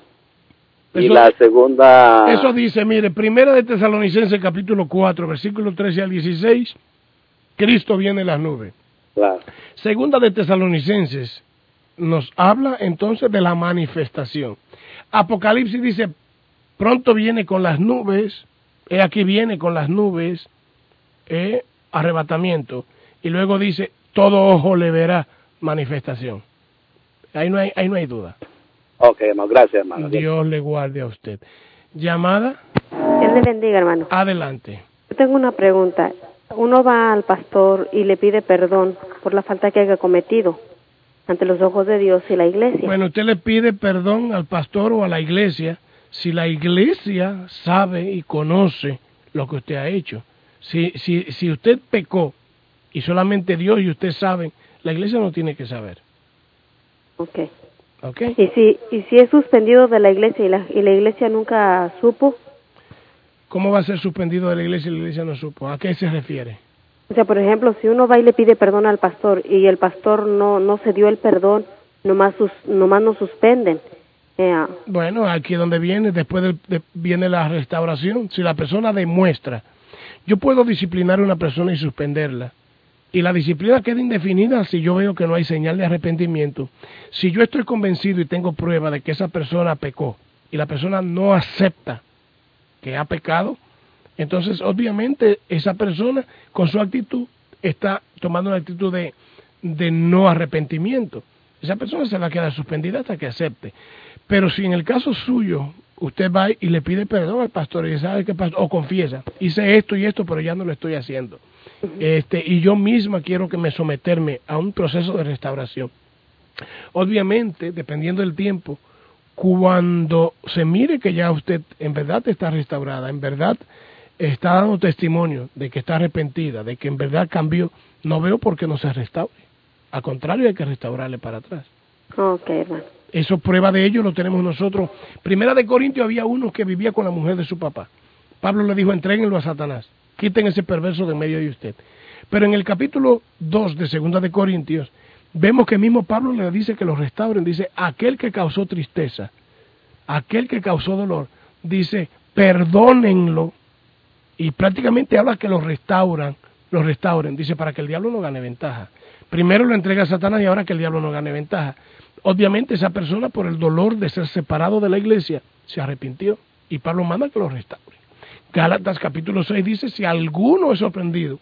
Y eso, la segunda... Eso dice, mire, Primera de Tesalonicenses capítulo cuatro, versículos trece al dieciséis, Cristo viene en las nubes. Claro. Segunda de Tesalonicenses nos habla entonces de la manifestación. Apocalipsis dice, pronto viene con las nubes, he aquí viene con las nubes, eh, arrebatamiento, y luego dice, todo ojo le verá, manifestación. Ahí no hay, ahí no hay duda. Ok, hermano, gracias, hermano. Dios le guarde a usted. Llamada. Dios le bendiga, hermano. Adelante. Yo tengo una pregunta. Uno va al pastor y le pide perdón por la falta que haya cometido ante los ojos de Dios y la iglesia. Bueno, usted le pide perdón al pastor o a la iglesia si la iglesia sabe y conoce lo que usted ha hecho. Si, si, si usted pecó y solamente Dios y usted saben, la iglesia no tiene que saber. Ok. ¿Ok? ¿Y si, y si es suspendido de la iglesia y la, y la iglesia nunca supo? ¿Cómo va a ser suspendido de la iglesia y la iglesia no supo? ¿A qué se refiere? O sea, por ejemplo, si uno va y le pide perdón al pastor y el pastor no no se dio el perdón, nomás, sus, nomás nos suspenden. Eh, bueno, aquí es donde viene, después de, de, viene la restauración. Si la persona demuestra, yo puedo disciplinar a una persona y suspenderla. Y la disciplina queda indefinida si yo veo que no hay señal de arrepentimiento. Si yo estoy convencido y tengo prueba de que esa persona pecó y la persona no acepta que ha pecado, entonces obviamente esa persona con su actitud está tomando una actitud de, de no arrepentimiento. Esa persona se va a quedar suspendida hasta que acepte. Pero si en el caso suyo usted va y le pide perdón al pastor y sabe qué pasó, o confiesa, hice esto y esto, pero ya no lo estoy haciendo. Este, y yo misma quiero que me someterme a un proceso de restauración. Obviamente, dependiendo del tiempo, cuando se mire que ya usted en verdad está restaurada, en verdad está dando testimonio de que está arrepentida, de que en verdad cambió, no veo por qué no se restaure. Al contrario, hay que restaurarle para atrás. Ok, hermano. Eso, prueba de ello lo tenemos nosotros. Primera de Corintios había uno que vivía con la mujer de su papá. Pablo le dijo, entréguenlo a Satanás, quiten ese perverso de en medio de usted. Pero en el capítulo dos de Segunda de Corintios, vemos que mismo Pablo le dice que lo restauren. Dice, aquel que causó tristeza, aquel que causó dolor, dice, perdónenlo. Y prácticamente habla que lo restauran, lo restauren. Dice, para que el diablo no gane ventaja. Primero lo entrega a Satanás y ahora que el diablo no gane ventaja. Obviamente esa persona, por el dolor de ser separado de la iglesia, se arrepintió. Y Pablo manda que lo restaure. Gálatas capítulo seis dice, si alguno es sorprendido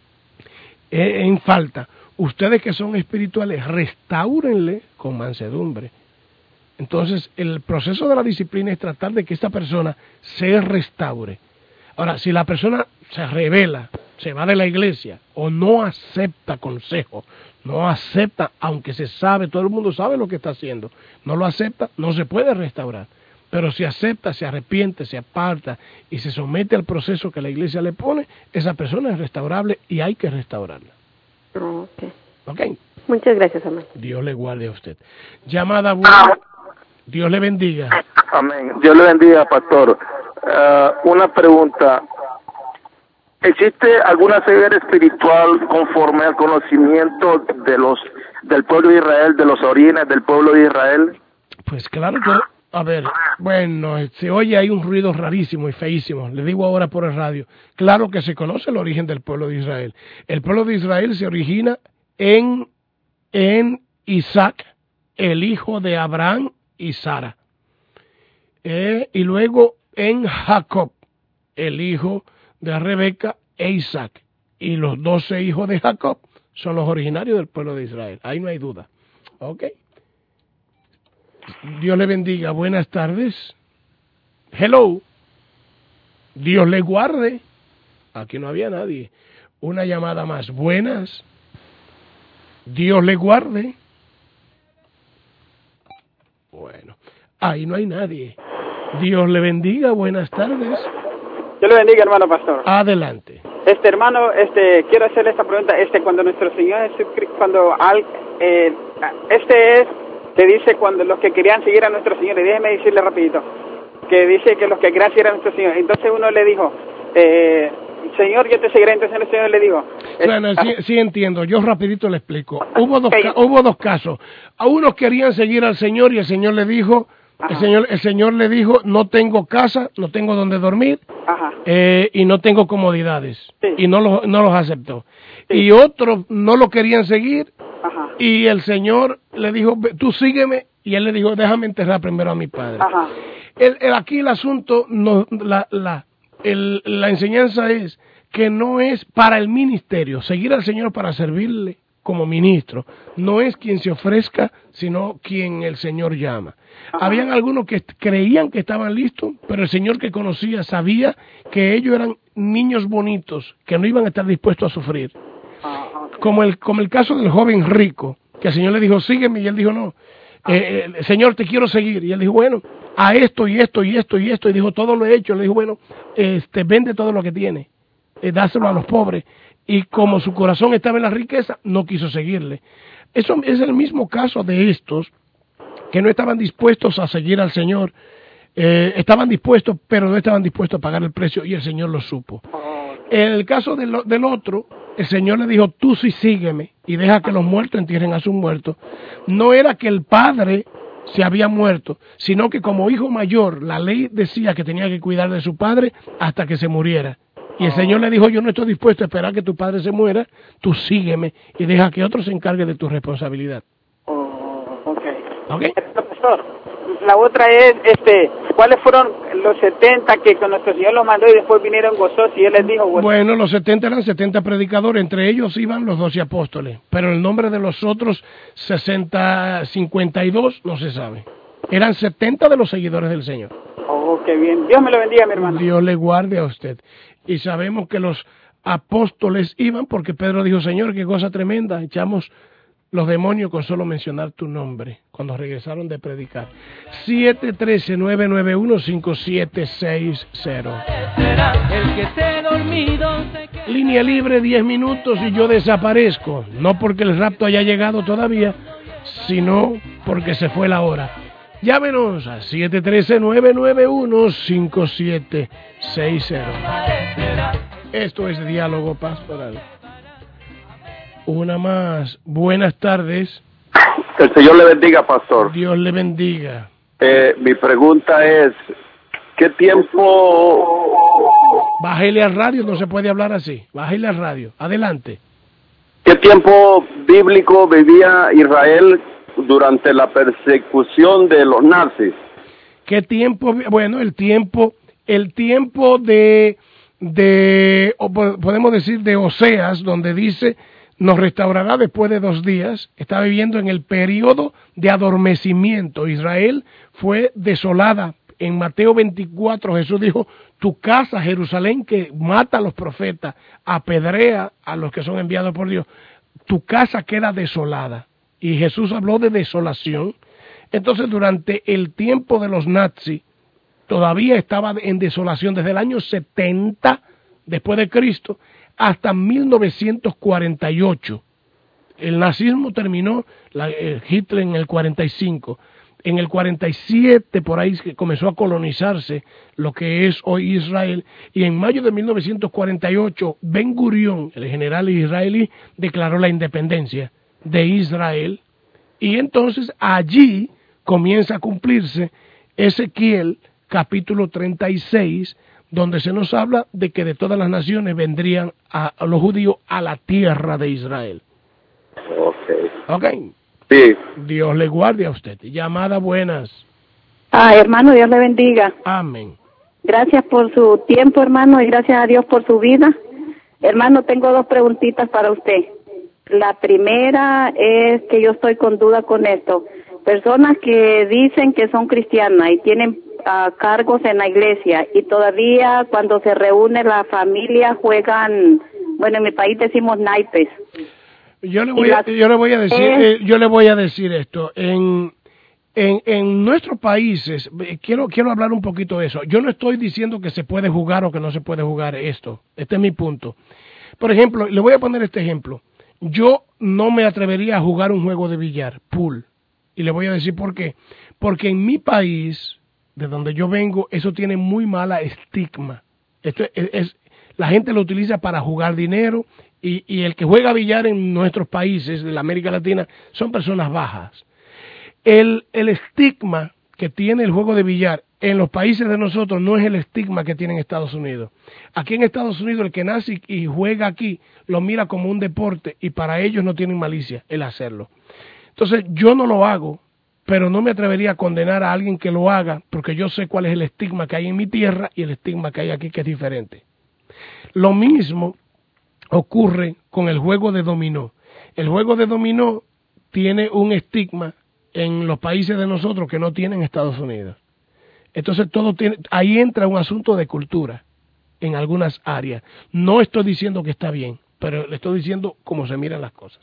en falta, ustedes que son espirituales, restáurenle con mansedumbre. Entonces, el proceso de la disciplina es tratar de que esta persona se restaure. Ahora, si la persona se revela, se va de la iglesia o no acepta consejo, no acepta, aunque se sabe, todo el mundo sabe lo que está haciendo, no lo acepta, no se puede restaurar. Pero si acepta, se arrepiente, se aparta y se somete al proceso que la iglesia le pone, esa persona es restaurable y hay que restaurarla. Ok. Ok. Muchas gracias, hermano. Dios le guarde a usted. Llamada buena. Dios le bendiga. Amén. Dios le bendiga, pastor. Uh, una pregunta. ¿existe alguna ceguera espiritual conforme al conocimiento de los del pueblo de Israel, de los orígenes del pueblo de Israel? Pues claro que, a ver, bueno, se oye ahí un ruido rarísimo y feísimo, le digo ahora por el radio. Claro que se conoce el origen del pueblo de Israel. El pueblo de Israel se origina en, en Isaac, el hijo de Abraham y Sara. Eh, y luego en Jacob, el hijo de Rebeca e Isaac. Y los doce hijos de Jacob son los originarios del pueblo de Israel. Ahí no hay duda. ¿Ok? Dios le bendiga. Buenas tardes. Hello. Dios le guarde. Aquí no había nadie. Una llamada más. Buenas. Dios le guarde. Bueno, ahí no hay nadie. Dios le bendiga. Buenas tardes. Dios le bendiga, hermano pastor. Adelante. Este hermano, este, quiero hacerle esta pregunta. Este, cuando nuestro Señor Jesucristo, cuando al, eh, este es que dice cuando los que querían seguir a nuestro Señor, y déjeme decirle rapidito, que dice que los que querían seguir a nuestro Señor, entonces uno le dijo, eh, Señor, yo te seguiré, entonces el Señor le dijo. Bueno, sí, sí entiendo, yo rapidito le explico. Hubo dos, ca hubo dos casos. A unos querían seguir al Señor y el Señor le dijo, el Señor, el Señor le dijo, no tengo casa, no tengo donde dormir, eh, y no tengo comodidades, sí. y no, lo, no los aceptó. Sí. Y otros no lo querían seguir, Ajá. y el Señor le dijo, tú sígueme, y él le dijo, déjame enterrar primero a mi padre. Ajá. El, el, aquí el asunto, no, la, la, el, la enseñanza es que no es para el ministerio, seguir al Señor para servirle como ministro, no es quien se ofrezca, sino quien el Señor llama. Ajá. Habían algunos que creían que estaban listos, pero el Señor que conocía sabía que ellos eran niños bonitos, que no iban a estar dispuestos a sufrir. Ajá. Como el, como el caso del joven rico, que el Señor le dijo, sígueme, y él dijo, no, eh, eh, Señor, te quiero seguir. Y él dijo, bueno, a esto y esto y esto y esto, y dijo, todo lo he hecho. Le dijo, bueno, este, vende todo lo que tiene, eh, dáselo a los pobres. Y como su corazón estaba en la riqueza, no quiso seguirle. Eso es el mismo caso de estos que no estaban dispuestos a seguir al Señor. Eh, estaban dispuestos, pero no estaban dispuestos a pagar el precio, y el Señor lo supo. En el caso del, del otro, el Señor le dijo, tú sí sígueme y deja que los muertos entierren a sus muertos. No era que el padre se había muerto, sino que como hijo mayor, la ley decía que tenía que cuidar de su padre hasta que se muriera. Y el Señor le dijo, yo no estoy dispuesto a esperar que tu padre se muera, tú sígueme y deja que otro se encargue de tu responsabilidad. Oh, ok. ¿Okay? Profesor, la otra es, este, ¿cuáles fueron los setenta que con nuestro Señor los mandó y después vinieron gozosos y Él les dijo? Gozosos? Bueno, los setenta eran setenta predicadores, entre ellos iban los doce apóstoles, pero el nombre de los otros sesenta, cincuenta y dos no se sabe. Eran setenta de los seguidores del Señor. Oh, qué bien. Dios me lo bendiga, mi hermano. Dios le guarde a usted. Y sabemos que los apóstoles iban porque Pedro dijo, Señor, qué cosa tremenda, echamos los demonios con solo mencionar tu nombre, cuando regresaron de predicar. siete uno tres, nueve nueve uno, cinco siete seis cero. Línea libre, diez minutos y yo desaparezco, no porque el rapto haya llegado todavía, sino porque se fue la hora. Llámenos a siete uno tres, nueve nueve uno, cinco siete seis cero. Esto es Diálogo Pastoral. Una más. Buenas tardes. El Señor le bendiga, pastor. Dios le bendiga. Eh, mi pregunta es, ¿qué tiempo...? Bájele al radio, no se puede hablar así. Bájele al radio. Adelante. ¿Qué tiempo bíblico vivía Israel durante la persecución de los nazis? ¿Qué tiempo? Bueno, el tiempo, el tiempo de, de, o podemos decir de Oseas, donde dice, nos restaurará después de dos días. Está viviendo en el periodo de adormecimiento. Israel fue desolada. En Mateo veinticuatro Jesús dijo, tu casa, Jerusalén, que mata a los profetas, apedrea a los que son enviados por Dios, tu casa queda desolada. Y Jesús habló de desolación. Entonces, durante el tiempo de los nazis, todavía estaba en desolación desde el año setenta después de Cristo hasta mil novecientos cuarenta y ocho. El nazismo terminó, la, eh, Hitler en el cuarenta y cinco. En el cuarenta y siete, por ahí, que comenzó a colonizarse lo que es hoy Israel, y en mayo de mil novecientos cuarenta y ocho, Ben Gurión, el general israelí, declaró la independencia de Israel, y entonces allí comienza a cumplirse Ezequiel capítulo treinta y seis, donde se nos habla de que de todas las naciones vendrían a, a los judíos a la tierra de Israel. Ok. Ok. Sí. Dios le guarde a usted. Llamada buenas. Ah, hermano, Dios le bendiga. Amén. Gracias por su tiempo, hermano, y gracias a Dios por su vida. Hermano, tengo dos preguntitas para usted. La primera es que yo estoy con duda con esto. Personas que dicen que son cristianas y tienen uh, cargos en la iglesia y todavía cuando se reúne la familia juegan, bueno, en mi país decimos naipes. Yo le voy, a, yo le voy a decir, eh, eh, yo le voy a decir esto. En, en, en nuestros países, quiero, quiero hablar un poquito de eso. Yo no estoy diciendo que se puede jugar o que no se puede jugar esto. Este es mi punto. Por ejemplo, le voy a poner este ejemplo. Yo no me atrevería a jugar un juego de billar, pool. Y le voy a decir por qué. Porque en mi país, de donde yo vengo, eso tiene muy mala estigma. Esto es, es, la gente lo utiliza para jugar dinero. Y, y el que juega billar en nuestros países de la América Latina son personas bajas. El, el estigma que tiene el juego de billar en los países de nosotros no es el estigma que tiene en Estados Unidos. Aquí en Estados Unidos el que nace y juega aquí lo mira como un deporte y para ellos no tienen malicia el hacerlo. Entonces yo no lo hago, pero no me atrevería a condenar a alguien que lo haga porque yo sé cuál es el estigma que hay en mi tierra y el estigma que hay aquí, que es diferente. Lo mismo ocurre con el juego de dominó. El juego de dominó tiene un estigma en los países de nosotros que no tienen Estados Unidos. Entonces todo tiene, ahí entra un asunto de cultura en algunas áreas. No estoy diciendo que está bien, pero le estoy diciendo cómo se miran las cosas.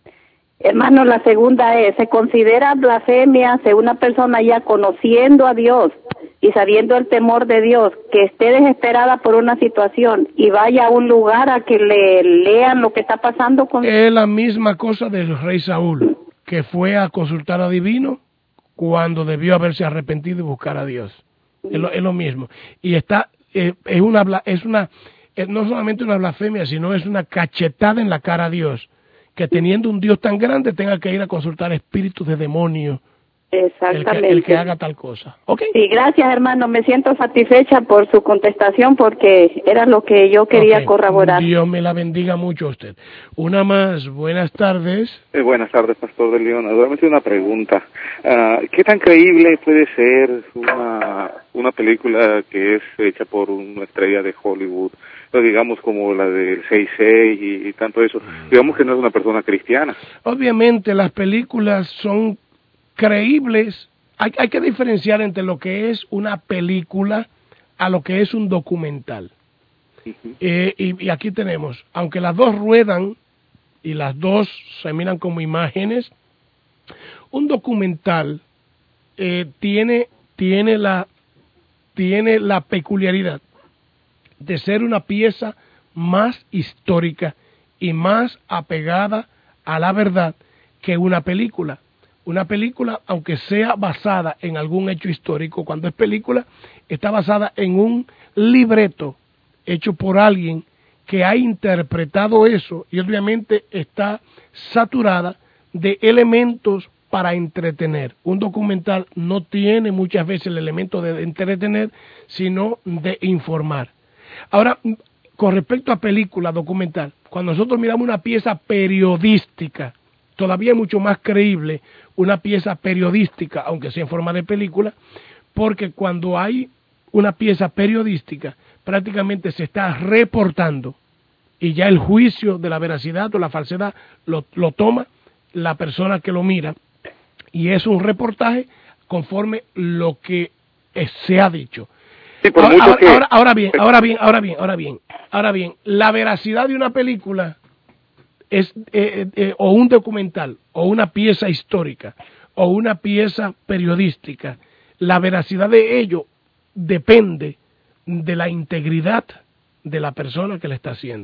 Hermano, la segunda es, ¿se considera blasfemia si una persona ya conociendo a Dios y sabiendo el temor de Dios, que esté desesperada por una situación y vaya a un lugar a que le lean lo que está pasando con... Es la misma cosa del rey Saúl, que fue a consultar a Divino cuando debió haberse arrepentido y buscar a Dios. Es lo, es lo mismo. Y está, eh, es una, es una, es no solamente una blasfemia, sino es una cachetada en la cara a Dios, que teniendo un Dios tan grande tenga que ir a consultar espíritus de demonios. Exactamente. El que, el que haga tal cosa. ¿Okay? Sí, gracias, hermano. Me siento satisfecha por su contestación porque era lo que yo quería okay. corroborar. Dios me la bendiga mucho a usted. Una más. Buenas tardes. Eh, buenas tardes, Pastor de León. Realmente una pregunta. Uh, ¿Qué tan creíble puede ser una, una película que es hecha por una estrella de Hollywood? O digamos como la del seis seis y, y tanto eso. Digamos que no es una persona cristiana. Obviamente las películas son creíbles. Hay, hay que diferenciar entre lo que es una película a lo que es un documental. Uh-huh. eh, y, y aquí tenemos, aunque las dos ruedan y las dos se miran como imágenes, un documental eh, tiene, tiene, la, tiene la peculiaridad de ser una pieza más histórica y más apegada a la verdad que una película. Una película, aunque sea basada en algún hecho histórico, cuando es película, está basada en un libreto hecho por alguien que ha interpretado eso y obviamente está saturada de elementos para entretener. Un documental no tiene muchas veces el elemento de entretener, sino de informar. Ahora, con respecto a película, documental, cuando nosotros miramos una pieza periodística, todavía es mucho más creíble una pieza periodística, aunque sea en forma de película, porque cuando hay una pieza periodística, prácticamente se está reportando y ya el juicio de la veracidad o la falsedad lo, lo toma la persona que lo mira y es un reportaje conforme lo que eh, se ha dicho. Sí, por ahora, mucho ahora, que... ahora, ahora bien, ahora bien, ahora bien, ahora bien, ahora bien, la veracidad de una película es eh, eh, o un documental o una pieza histórica o una pieza periodística, la veracidad de ello depende de la integridad de la persona que le está haciendo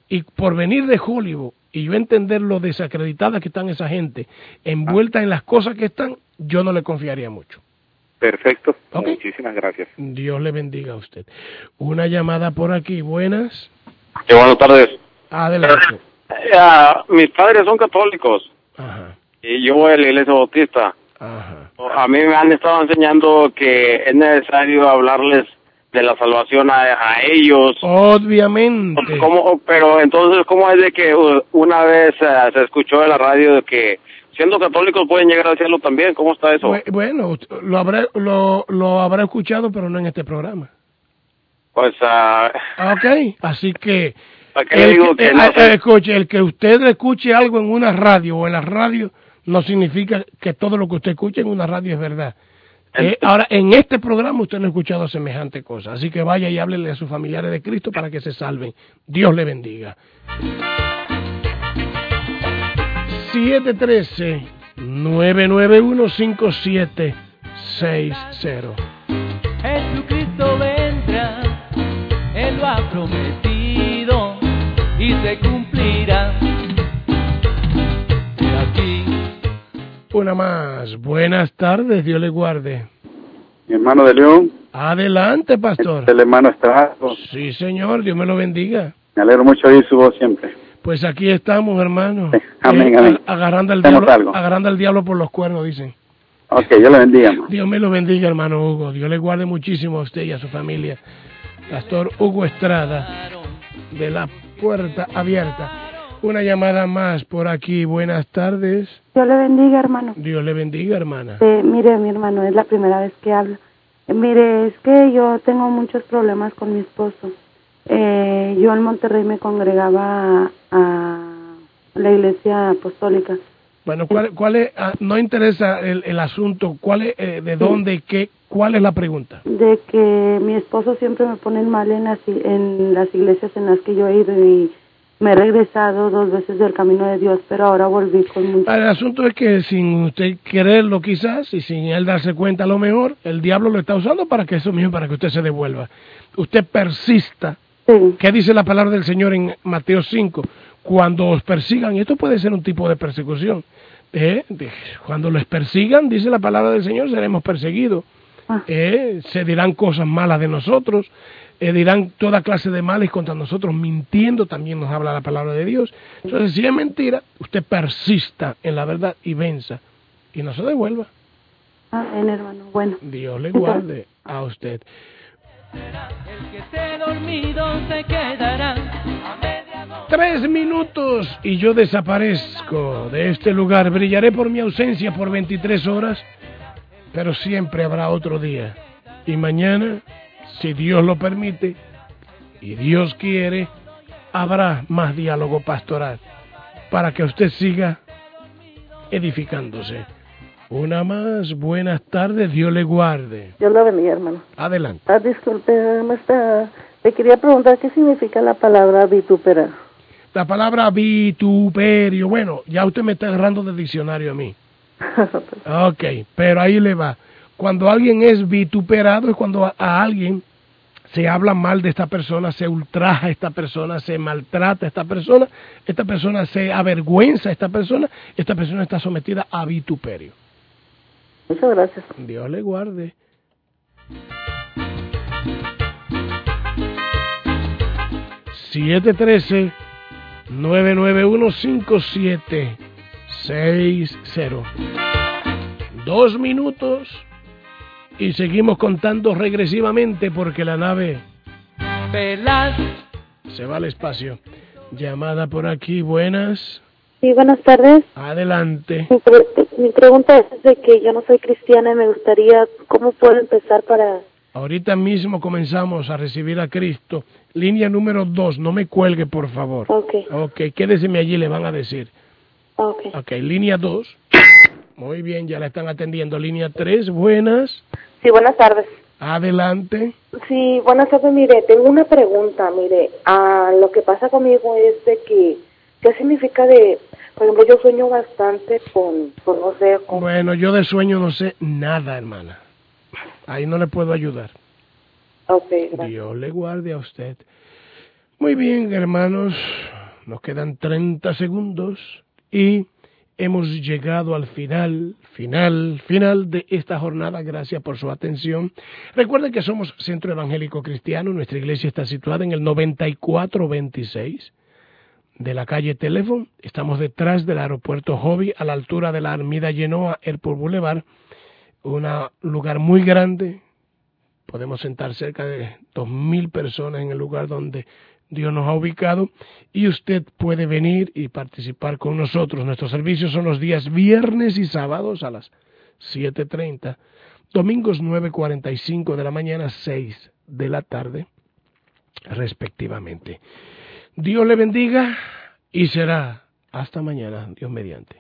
Y por venir de Hollywood, y yo entender lo desacreditada que están esa gente, envuelta en las cosas que están, yo no le confiaría mucho. Perfecto. ¿Okay? Muchísimas gracias. Dios le bendiga a usted. Una llamada por aquí, buenas. Sí, buenas tardes. Adelante. Uh, mis padres son católicos. Ajá. Y yo voy a la iglesia bautista. Ajá. A mí me han estado enseñando que es necesario hablarles de la salvación a, a ellos. Obviamente. ¿Cómo, pero entonces, ¿cómo es de que una vez uh, se escuchó en la radio de que siendo católicos pueden llegar al cielo también? ¿Cómo está eso? Bueno, lo habrá, lo, lo habrá escuchado, pero no en este programa. Pues, uh, ok, así que, ¿qué le digo? Que el, no el, sé? escuche, el que usted escuche algo en una radio o en la radio no significa que todo lo que usted escucha en una radio es verdad. Eh, ahora, en este programa usted no ha escuchado semejante cosa, así que vaya y háblele a sus familiares de Cristo para que se salven. Dios le bendiga. siete uno tres, nueve nueve uno, cinco siete seis cero. Jesucristo vendrá, Él lo ha prometido y se cumplirá. De aquí. Una más. Buenas tardes, Dios le guarde. Mi hermano de León. Adelante, pastor. El hermano Estrado. Sí, señor, Dios me lo bendiga. Me alegro mucho de oír su voz siempre. Pues aquí estamos, hermano. Sí. Amén, eh, amén. Agarrando al diablo, agarrando al diablo por los cuernos, dicen. Ok, Dios le bendiga, hermano. Dios me lo bendiga, hermano Hugo. Dios le guarde muchísimo a usted y a su familia. Pastor Hugo Estrada, de la Puerta Abierta. Una llamada más por aquí. Buenas tardes. Dios le bendiga, hermano. Dios le bendiga, hermana. Eh, mire, mi hermano, es la primera vez que hablo. Eh, mire, es que yo tengo muchos problemas con mi esposo. Eh, yo en Monterrey me congregaba a, a la iglesia apostólica. Bueno, ¿cuál, cuál es? Ah, no interesa el, el asunto. ¿Cuál es? Eh, ¿De dónde? ¿Qué? ¿Cuál es la pregunta? De que mi esposo siempre me pone mal en las, en las iglesias en las que yo he ido y me he regresado dos veces del camino de Dios, pero ahora volví con mucho. El asunto es que sin usted quererlo quizás y sin él darse cuenta a lo mejor, el diablo lo está usando para que eso mismo, para que usted se devuelva. Usted persista. Sí. ¿Qué dice la palabra del Señor en Mateo cinco? Cuando os persigan, y esto puede ser un tipo de persecución, eh, de, cuando los persigan, dice la palabra del Señor, seremos perseguidos. Ah. Eh, se dirán cosas malas de nosotros, eh, dirán toda clase de males contra nosotros, mintiendo, también nos habla la palabra de Dios. Entonces, si es mentira, usted persista en la verdad y venza, y no se devuelva. Ah, bien, hermano, bueno. Dios le guarde a usted. El que esté dormido se quedará a medianoche. Tres minutos y yo desaparezco de este lugar. Brillaré por mi ausencia por veintitrés horas, pero siempre habrá otro día. Y mañana, si Dios lo permite y Dios quiere, habrá más diálogo pastoral para que usted siga edificándose. Una más. Buenas tardes, Dios le guarde. Dios la bendiga, hermano. Adelante. Ah, disculpe, está. Le quería preguntar qué significa la palabra vituperar. La palabra vituperio, bueno, ya usted me está agarrando de diccionario a mí. Ok, pero ahí le va. Cuando alguien es vituperado es cuando a, a alguien se habla mal de esta persona, se ultraja a esta persona, se maltrata a esta persona, esta persona se avergüenza a esta persona, esta persona está sometida a vituperio. Muchas gracias. Dios le guarde. siete uno tres, nueve nueve uno, cinco siete seis cero. Dos minutos y seguimos contando regresivamente porque la nave Velas. se va al espacio. Llamada por aquí, buenas. Sí, buenas tardes. Adelante. Mi, pre mi pregunta es de que yo no soy cristiana y me gustaría, ¿cómo puedo empezar para...? Ahorita mismo comenzamos a recibir a Cristo. Línea número dos, no me cuelgue, por favor. Ok. Ok, quédeseme allí, le van a decir. Ok. Ok, línea dos. Muy bien, ya la están atendiendo. Línea tres, buenas. Sí, buenas tardes. Adelante. Sí, buenas tardes. Mire, tengo una pregunta. Mire, ah, lo que pasa conmigo es de que, ¿qué significa de, por ejemplo, yo sueño bastante con, con no sé, con... Bueno, yo de sueño no sé nada, hermana. Ahí no le puedo ayudar. Ok, gracias. Dios le guarde a usted. Muy bien, hermanos. nos quedan treinta segundos y hemos llegado al final, final, final de esta jornada. Gracias por su atención. Recuerden que somos Centro Evangélico Cristiano. Nuestra iglesia está situada en el noventa y cuatro veintiséis de la calle Teléfono. Estamos detrás del aeropuerto Hobby, a la altura de la Armida Genoa Airport Boulevard. Un lugar muy grande. Podemos sentar cerca de dos mil personas en el lugar donde Dios nos ha ubicado, y usted puede venir y participar con nosotros. Nuestros servicios son los días viernes y sábados a las siete treinta, domingos nueve cuarenta y cinco de la mañana, seis de la tarde, respectivamente. Dios le bendiga y será hasta mañana, Dios mediante.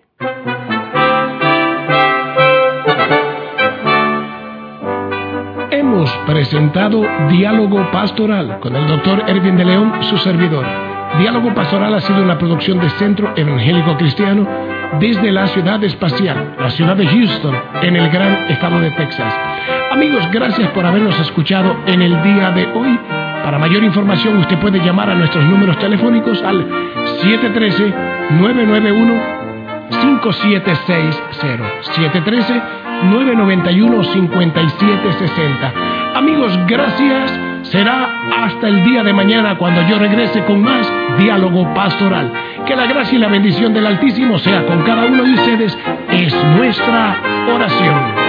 Hemos presentado Diálogo Pastoral con el doctor Erwin de León, su servidor. Diálogo Pastoral ha sido una producción de Centro Evangélico Cristiano desde la ciudad espacial, la ciudad de Houston, en el gran estado de Texas. Amigos, gracias por habernos escuchado en el día de hoy. Para mayor información, usted puede llamar a nuestros números telefónicos al siete uno tres, nueve nueve uno, cinco siete seis cero, siete uno tres, nueve nueve uno, cinco siete seis cero. Amigos, gracias. Será hasta el día de mañana cuando yo regrese con más Diálogo Pastoral. Que la gracia y la bendición del Altísimo sea con cada uno de ustedes. Es nuestra oración.